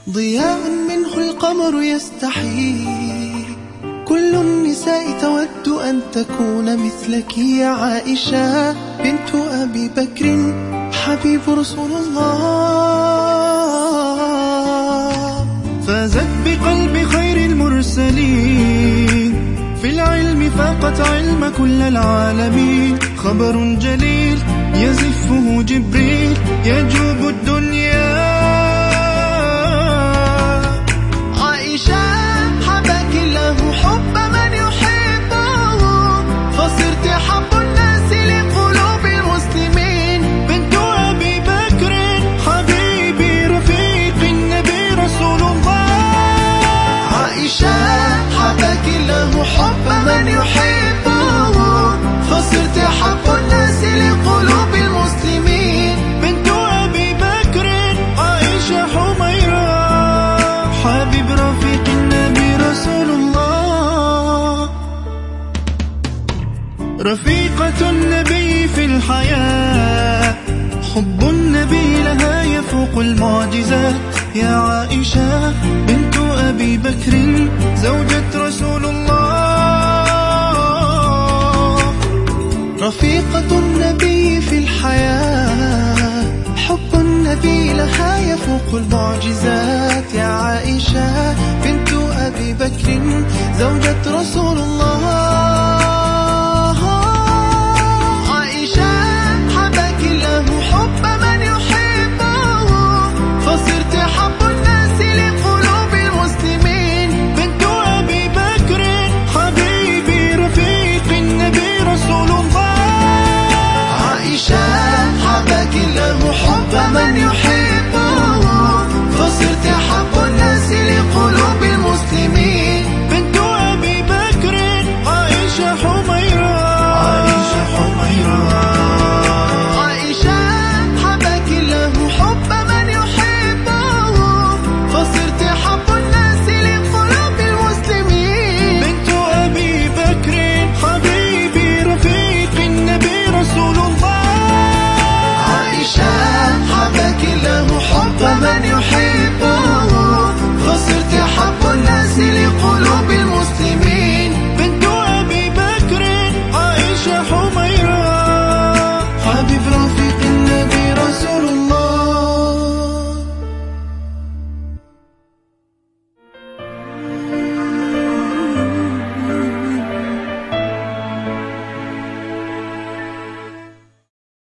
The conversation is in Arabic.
ضياء منه القمر يستحي، كل النساء تود أن تكون مثلك يا عائشة بنت أبي بكر حبيب رسول الله. فازت بقلب خير المرسلين، في العلم فاقت علم كل العالمين. خبر جليل يزفه جبريل يجوب الدنيا. عائشة حباك الله حب من يحبه، فصرت حب الناس لقلوب المسلمين. بنت أبي بكر حبيبي رفيق النبي رسول الله. عائشة حباك الله حب من يحبه، فصرت حب الناس لقلوب المسلمين. بنت أبي بكر عائشة حميرة حبيب رفيق النبي رسول الله. رفيقة النبي في الحياة، حب النبي لها يفوق المعجزات. يا عائشة بنت أبي بكر زوجة رسول الله. رفيقة النبي في الحياة، حب النبي لها يفوق المعجزات. يا عائشة بنت أبي بكر زوجة رسول الله.